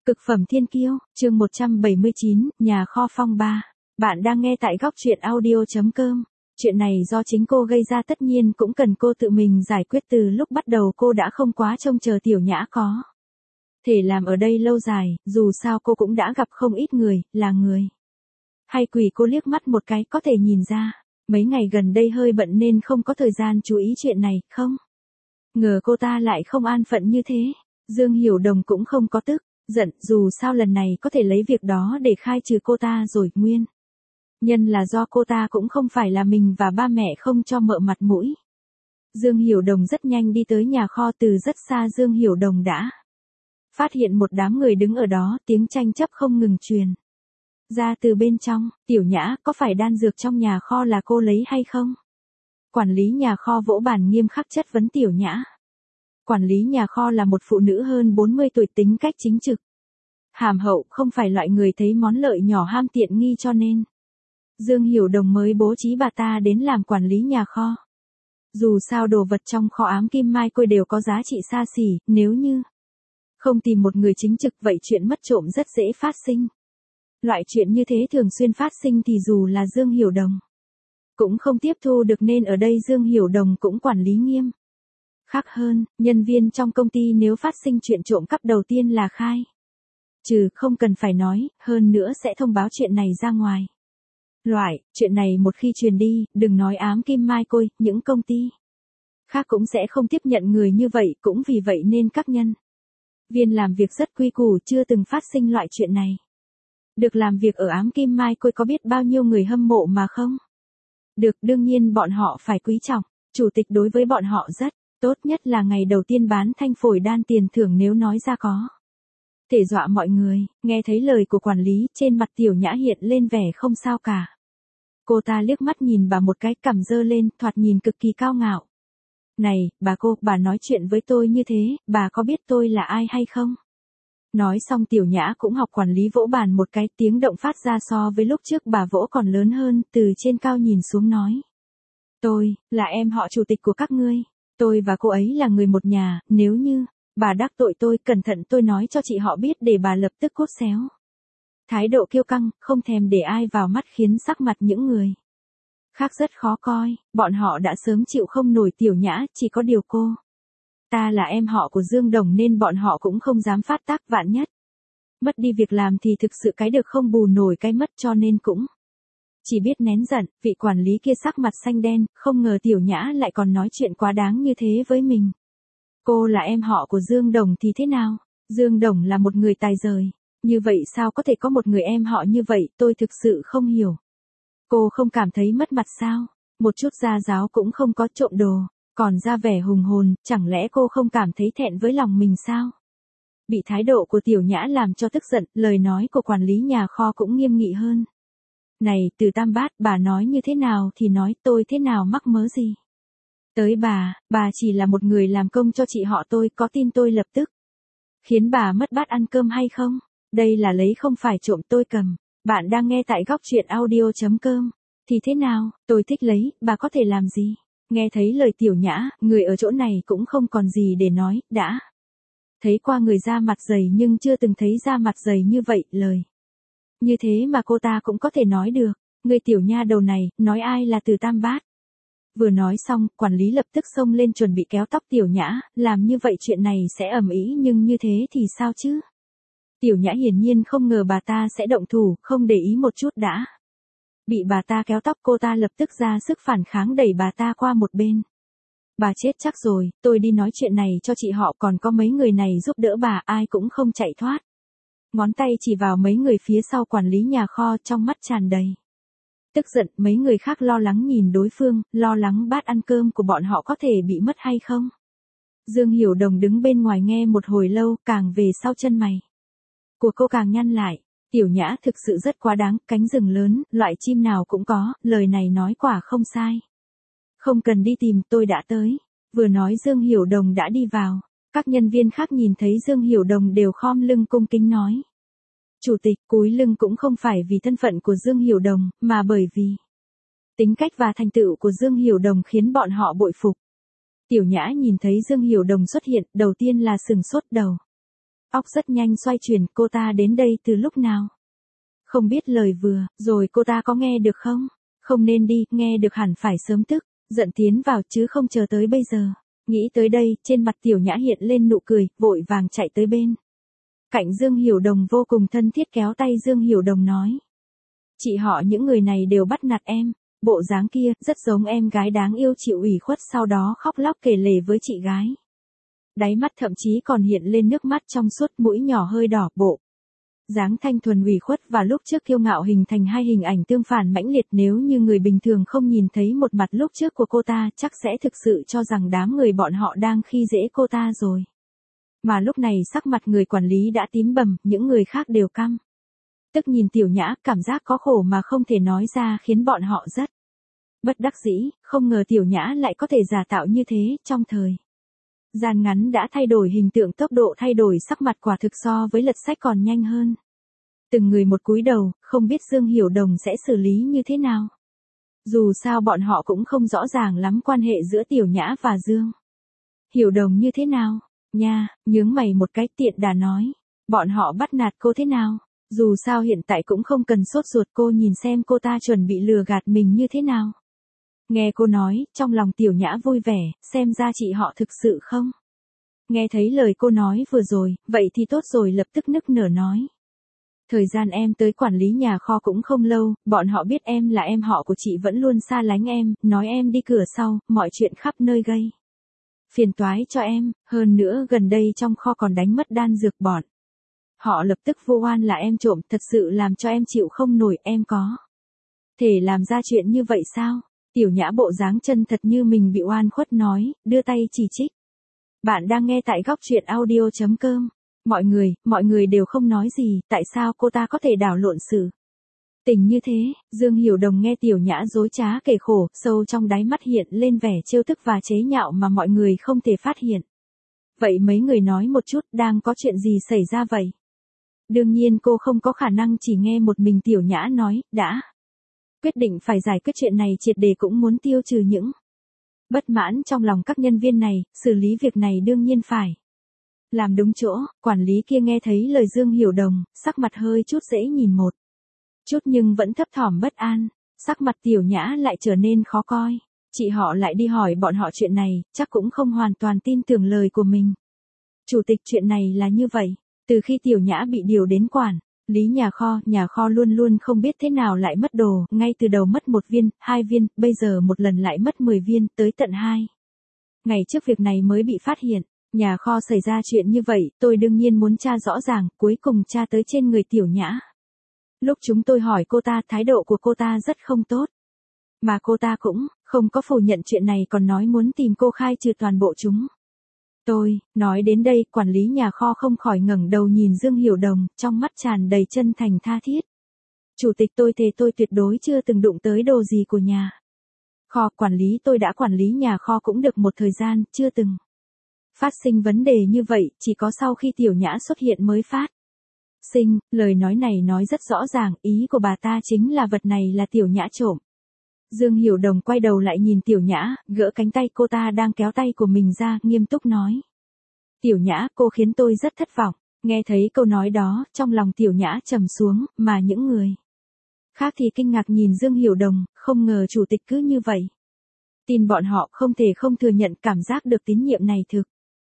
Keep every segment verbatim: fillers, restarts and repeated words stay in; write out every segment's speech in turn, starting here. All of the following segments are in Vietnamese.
Cực phẩm thiên kiêu, chương một trăm bảy mươi chín, nhà kho phong ba. Bạn đang nghe tại góc truyện audio chấm com. Chuyện này do chính cô gây ra, tất nhiên cũng cần cô tự mình giải quyết. Từ lúc bắt đầu cô đã không quá trông chờ Tiểu Nhã có thể làm ở đây lâu dài, dù sao cô cũng đã gặp không ít người, là người hay quỷ. Cô liếc mắt một cái có thể nhìn ra, mấy ngày gần đây hơi bận nên không có thời gian chú ý chuyện này, không ngờ cô ta lại không an phận như thế. Dương Hiểu Đồng cũng không có tức giận, dù sao lần này có thể lấy việc đó để khai trừ cô ta rồi. Nguyên nhân là do cô ta cũng không phải là mình và ba mẹ không cho mợ mặt mũi. Dương Hiểu Đồng rất nhanh đi tới nhà kho. Từ rất xa Dương Hiểu Đồng đã phát hiện một đám người đứng ở đó, tiếng tranh chấp không ngừng truyền ra từ bên trong. Tiểu Nhã, có phải đan dược trong nhà kho là cô lấy hay không? Quản lý nhà kho vỗ bàn nghiêm khắc chất vấn Tiểu Nhã. Quản lý nhà kho là một phụ nữ hơn bốn mươi tuổi, tính cách chính trực, hàm hậu, không phải loại người thấy món lợi nhỏ ham tiện nghi, cho nên Dương Hiểu Đồng mới bố trí bà ta đến làm quản lý nhà kho. Dù sao đồ vật trong kho ám kim mai côi đều có giá trị xa xỉ, nếu như không tìm một người chính trực vậy chuyện mất trộm rất dễ phát sinh. Loại chuyện như thế thường xuyên phát sinh thì dù là Dương Hiểu Đồng cũng không tiếp thu được, nên ở đây Dương Hiểu Đồng cũng quản lý nghiêm khác hơn. Nhân viên trong công ty nếu phát sinh chuyện trộm cắp đầu tiên là khai trừ, không cần phải nói, hơn nữa sẽ thông báo chuyện này ra ngoài. Loại chuyện này một khi truyền đi, đừng nói ám kim mai côi, những công ty khác cũng sẽ không tiếp nhận người như vậy. Cũng vì vậy nên các nhân viên làm việc rất quy củ, chưa từng phát sinh loại chuyện này. Được làm việc ở ám kim mai côi có biết bao nhiêu người hâm mộ mà không? Được, đương nhiên bọn họ phải quý trọng. Chủ tịch đối với bọn họ rất tốt, nhất là ngày đầu tiên bán thanh phổi đan, tiền thưởng nếu nói ra có thể dọa mọi người. Nghe thấy lời của quản lý, trên mặt Tiểu Nhã hiện lên vẻ không sao cả. Cô ta liếc mắt nhìn bà một cái, cằm giơ lên, thoạt nhìn cực kỳ cao ngạo. Này, bà cô, bà nói chuyện với tôi như thế, bà có biết tôi là ai hay không? Nói xong Tiểu Nhã cũng học quản lý vỗ bàn một cái, tiếng động phát ra so với lúc trước bà vỗ còn lớn hơn. Từ trên cao nhìn xuống nói: Tôi, là em họ chủ tịch của các ngươi. Tôi và cô ấy là người một nhà, nếu như bà đắc tội tôi, cẩn thận tôi nói cho chị họ biết để bà lập tức cốt xéo. Thái độ kiêu căng, không thèm để ai vào mắt, khiến sắc mặt những người khác rất khó coi. Bọn họ đã sớm chịu không nổi Tiểu Nhã, chỉ có điều cô ta là em họ của Dương Đồng nên bọn họ cũng không dám phát tác, vạn nhất mất đi việc làm thì thực sự cái được không bù nổi cái mất, cho nên cũng chỉ biết nén giận. Vị quản lý kia sắc mặt xanh đen, không ngờ Tiểu Nhã lại còn nói chuyện quá đáng như thế với mình. Cô là em họ của Dương Đồng thì thế nào? Dương Đồng là một người tài giời, như vậy sao có thể có một người em họ như vậy? Tôi thực sự không hiểu. Cô không cảm thấy mất mặt sao? Một chút gia giáo cũng không có, trộm đồ còn ra vẻ hùng hồn, chẳng lẽ cô không cảm thấy thẹn với lòng mình sao? Bị thái độ của Tiểu Nhã làm cho tức giận, lời nói của quản lý nhà kho cũng nghiêm nghị hơn. Này, Từ Tam Bát, bà nói như thế nào thì nói, tôi thế nào mắc mớ gì tới bà? Bà chỉ là một người làm công cho chị họ tôi, có tin tôi lập tức khiến bà mất bát ăn cơm hay không? Đây là lấy không phải trộm, tôi cầm. Bạn đang nghe tại góc truyện audio chấm com. Thì thế nào, tôi thích lấy, bà có thể làm gì? Nghe thấy lời Tiểu Nhã, người ở chỗ này cũng không còn gì để nói, đã thấy qua người da mặt dày nhưng chưa từng thấy da mặt dày như vậy. Lời như thế mà cô ta cũng có thể nói được. Người Tiểu Nha đầu này, nói ai là Từ Tam Bát? Vừa nói xong, quản lý lập tức xông lên chuẩn bị kéo tóc Tiểu Nhã, làm như vậy chuyện này sẽ ầm ĩ, nhưng như thế thì sao chứ? Tiểu Nhã hiển nhiên không ngờ bà ta sẽ động thủ, không để ý một chút đã bị bà ta kéo tóc. Cô ta lập tức ra sức phản kháng, đẩy bà ta qua một bên. Bà chết chắc rồi, tôi đi nói chuyện này cho chị họ, còn có mấy người này giúp đỡ bà, ai cũng không chạy thoát. Ngón tay chỉ vào mấy người phía sau quản lý nhà kho, trong mắt tràn đầy tức giận. Mấy người khác lo lắng nhìn đối phương, lo lắng bát ăn cơm của bọn họ có thể bị mất hay không. Dương Hiểu Đồng đứng bên ngoài nghe một hồi lâu, càng về sau chân mày của cô càng nhăn lại. Tiểu Nhã thực sự rất quá đáng, cánh rừng lớn, loại chim nào cũng có, lời này nói quả không sai. Không cần đi tìm, tôi đã tới. Vừa nói Dương Hiểu Đồng đã đi vào. Các nhân viên khác nhìn thấy Dương Hiểu Đồng đều khom lưng cung kính nói: Chủ tịch. Cúi lưng cũng không phải vì thân phận của Dương Hiểu Đồng, mà bởi vì tính cách và thành tựu của Dương Hiểu Đồng khiến bọn họ bội phục. Tiểu Nhã nhìn thấy Dương Hiểu Đồng xuất hiện, đầu tiên là sừng sốt đầu. Óc rất nhanh xoay chuyển, cô ta đến đây từ lúc nào? Không biết lời vừa, rồi cô ta có nghe được không? Không nên đi, nghe được hẳn phải sớm tức, giận tiến vào chứ không chờ tới bây giờ. Nghĩ tới đây, trên mặt Tiểu Nhã hiện lên nụ cười, vội vàng chạy tới bên. Cạnh Dương Hiểu Đồng vô cùng thân thiết kéo tay Dương Hiểu Đồng nói. Chị họ những người này đều bắt nạt em, bộ dáng kia, rất giống em gái đáng yêu chịu ủy khuất sau đó khóc lóc kể lể với chị gái. Đáy mắt thậm chí còn hiện lên nước mắt trong suốt, mũi nhỏ hơi đỏ, bộ dáng thanh thuần ủy khuất và lúc trước kiêu ngạo hình thành hai hình ảnh tương phản mãnh liệt. Nếu như người bình thường không nhìn thấy một mặt lúc trước của cô ta chắc sẽ thực sự cho rằng đám người bọn họ đang khi dễ cô ta rồi. Mà lúc này sắc mặt người quản lý đã tím bầm, những người khác đều căm tức nhìn Tiểu Nhã, cảm giác có khổ mà không thể nói ra khiến bọn họ rất bất đắc dĩ. Không ngờ Tiểu Nhã lại có thể giả tạo như thế, trong thời gian ngắn đã thay đổi hình tượng, tốc độ thay đổi sắc mặt quả thực so với lật sách còn nhanh hơn. Từng người một cúi đầu, không biết Dương Hiểu Đồng sẽ xử lý như thế nào. Dù sao bọn họ cũng không rõ ràng lắm quan hệ giữa Tiểu Nhã và Dương Hiểu Đồng như thế nào. Nha, nhướng mày một cái, tiện đà nói. Bọn họ bắt nạt cô thế nào? Dù sao hiện tại cũng không cần sốt ruột, cô nhìn xem cô ta chuẩn bị lừa gạt mình như thế nào. Nghe cô nói, trong lòng Tiểu Nhã vui vẻ, xem ra chị họ thực sự không. Nghe thấy lời cô nói vừa rồi, vậy thì tốt rồi, lập tức nức nở nói. Thời gian em tới quản lý nhà kho cũng không lâu, bọn họ biết em là em họ của chị vẫn luôn xa lánh em, nói em đi cửa sau, mọi chuyện khắp nơi gây phiền toái cho em, hơn nữa gần đây trong kho còn đánh mất đan dược bọn. Họ lập tức vu oan là em trộm, thật sự làm cho em chịu không nổi. Em có thể làm ra chuyện như vậy sao? Tiểu Nhã bộ dáng chân thật như mình bị oan khuất nói, đưa tay chỉ trích. Bạn đang nghe tại góc truyện audio chấm com. Mọi người, mọi người đều không nói gì, tại sao cô ta có thể đảo lộn sự tình như thế? Dương Hiểu Đồng nghe Tiểu Nhã dối trá kể khổ, sâu trong đáy mắt hiện lên vẻ trêu tức và chế nhạo mà mọi người không thể phát hiện. Vậy mấy người nói một chút, đang có chuyện gì xảy ra vậy? Đương nhiên cô không có khả năng chỉ nghe một mình Tiểu Nhã nói, đã quyết định phải giải quyết chuyện này triệt để, cũng muốn tiêu trừ những bất mãn trong lòng các nhân viên này, xử lý việc này đương nhiên phải làm đúng chỗ. Quản lý kia nghe thấy lời Dương Hiểu Đồng, sắc mặt hơi chút dễ nhìn một chút nhưng vẫn thấp thỏm bất an, sắc mặt Tiểu Nhã lại trở nên khó coi. Chị họ lại đi hỏi bọn họ chuyện này, chắc cũng không hoàn toàn tin tưởng lời của mình. Chủ tịch, chuyện này là như vậy, từ khi Tiểu Nhã bị điều đến quản lý nhà kho, nhà kho luôn luôn không biết thế nào lại mất đồ, ngay từ đầu mất một viên, hai viên, bây giờ một lần lại mất mười viên, tới tận hai ngày trước việc này mới bị phát hiện. Nhà kho xảy ra chuyện như vậy, tôi đương nhiên muốn tra rõ ràng, cuối cùng tra tới trên người Tiểu Nhã. Lúc chúng tôi hỏi cô ta, thái độ của cô ta rất không tốt. Mà cô ta cũng không có phủ nhận chuyện này, còn nói muốn tìm cô khai trừ toàn bộ chúng tôi. Nói đến đây, quản lý nhà kho không khỏi ngẩng đầu nhìn Dương Hiểu Đồng, trong mắt tràn đầy chân thành tha thiết. Chủ tịch, tôi thề tôi tuyệt đối chưa từng đụng tới đồ gì của nhà kho. Quản lý, tôi đã quản lý nhà kho cũng được một thời gian, chưa từng phát sinh vấn đề như vậy, chỉ có sau khi Tiểu Nhã xuất hiện mới phát sinh. Lời nói này nói rất rõ ràng, ý của bà ta chính là vật này là Tiểu Nhã trộm. Dương Hiểu Đồng quay đầu lại nhìn Tiểu Nhã, gỡ cánh tay cô ta đang kéo tay của mình ra, nghiêm túc nói. Tiểu Nhã, cô khiến tôi rất thất vọng. Nghe thấy câu nói đó, trong lòng Tiểu Nhã trầm xuống, mà những người khác thì kinh ngạc nhìn Dương Hiểu Đồng, không ngờ chủ tịch cứ như vậy tin bọn họ, không thể không thừa nhận cảm giác được tín nhiệm này thực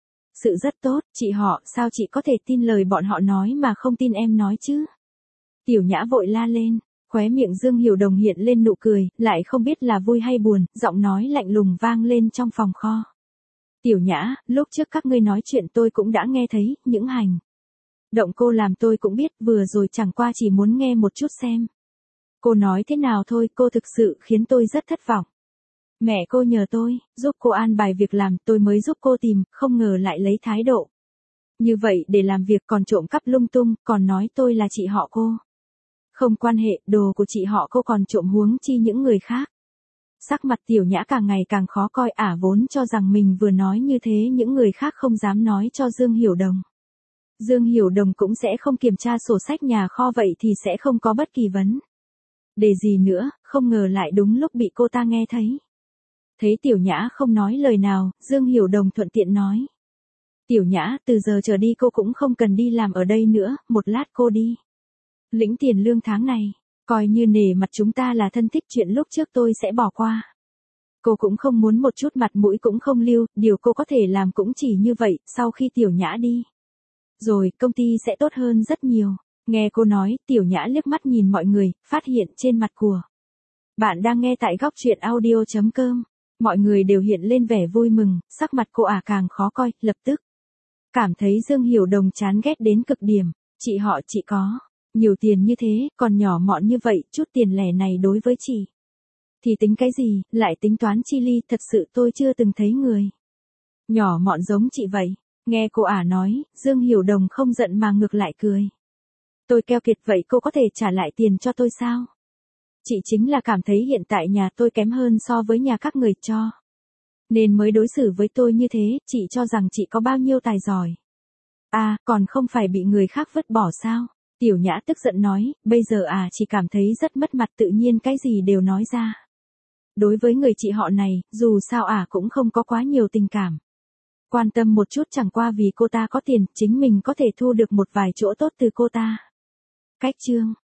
sự rất tốt. Chị họ, sao chị có thể tin lời bọn họ nói mà không tin em nói chứ? Tiểu Nhã vội la lên, khóe miệng Dương Hiểu Đồng hiện lên nụ cười, lại không biết là vui hay buồn, giọng nói lạnh lùng vang lên trong phòng kho. Tiểu Nhã, lúc trước các ngươi nói chuyện tôi cũng đã nghe thấy, những hành động cô làm tôi cũng biết, vừa rồi chẳng qua chỉ muốn nghe một chút xem cô nói thế nào thôi, cô thực sự khiến tôi rất thất vọng. Mẹ cô nhờ tôi giúp cô an bài việc làm, tôi mới giúp cô tìm, không ngờ lại lấy thái độ như vậy để làm việc, còn trộm cắp lung tung, còn nói tôi là chị họ cô. Không quan hệ, đồ của chị họ cô còn trộm, huống chi những người khác. Sắc mặt Tiểu Nhã càng ngày càng khó coi, ả vốn cho rằng mình vừa nói như thế những người khác không dám nói cho Dương Hiểu Đồng. Dương Hiểu Đồng cũng sẽ không kiểm tra sổ sách nhà kho, vậy thì sẽ không có bất kỳ vấn đề gì nữa, không ngờ lại đúng lúc bị cô ta nghe thấy. Thấy Tiểu Nhã không nói lời nào, Dương Hiểu Đồng thuận tiện nói. Tiểu Nhã, từ giờ trở đi cô cũng không cần đi làm ở đây nữa, một lát cô đi. Lĩnh tiền lương tháng này, coi như nể mặt chúng ta là thân thích, chuyện lúc trước tôi sẽ bỏ qua. Cô cũng không muốn một chút mặt mũi cũng không lưu, điều cô có thể làm cũng chỉ như vậy, sau khi Tiểu Nhã đi. Rồi, công ty sẽ tốt hơn rất nhiều. Nghe cô nói, Tiểu Nhã liếc mắt nhìn mọi người, phát hiện trên mặt của bạn đang nghe tại góc truyện audio.com. Mọi người đều hiện lên vẻ vui mừng, sắc mặt cô ả càng khó coi, lập tức cảm thấy Dương Hiểu Đồng chán ghét đến cực điểm. Chị họ chị có nhiều tiền như thế, còn nhỏ mọn như vậy, chút tiền lẻ này đối với chị thì tính cái gì, lại tính toán chi ly, thật sự tôi chưa từng thấy người nhỏ mọn giống chị vậy. Nghe cô ả nói, Dương Hiểu Đồng không giận mà ngược lại cười. Tôi keo kiệt vậy cô có thể trả lại tiền cho tôi sao? Chị chính là cảm thấy hiện tại nhà tôi kém hơn so với nhà các người cho, nên mới đối xử với tôi như thế, chị cho rằng chị có bao nhiêu tài giỏi. À, còn không phải bị người khác vứt bỏ sao? Tiểu Nhã tức giận nói, bây giờ à chỉ cảm thấy rất mất mặt, tự nhiên cái gì đều nói ra. Đối với người chị họ này, dù sao à cũng không có quá nhiều tình cảm. Quan tâm một chút chẳng qua vì cô ta có tiền, chính mình có thể thu được một vài chỗ tốt từ cô ta. Cách chương